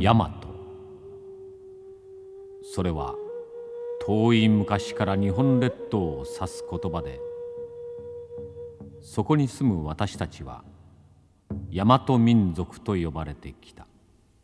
大和。それは遠い昔から日本列島を指す言葉で、そこに住む私たちは大和民族と呼ばれてきた。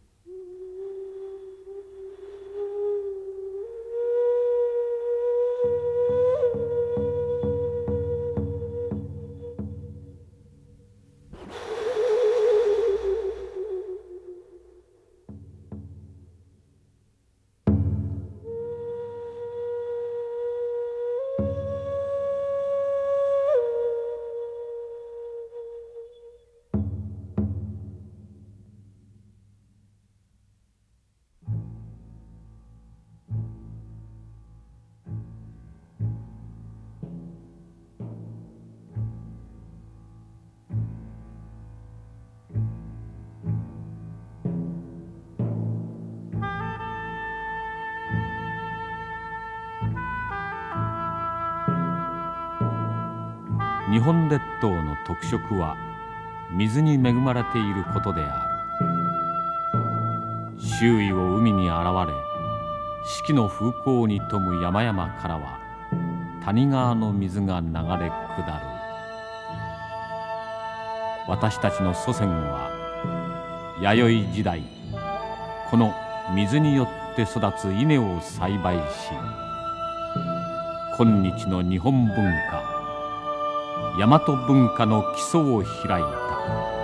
日本列島の特色は水に恵まれていることである。周囲を海に現れ、四季の風光に富む山々からは谷川の水が流れ下る。私たちの祖先は弥生時代、この水によって育つ稲を栽培し、今日の日本文化、大和文化の基礎を開いた。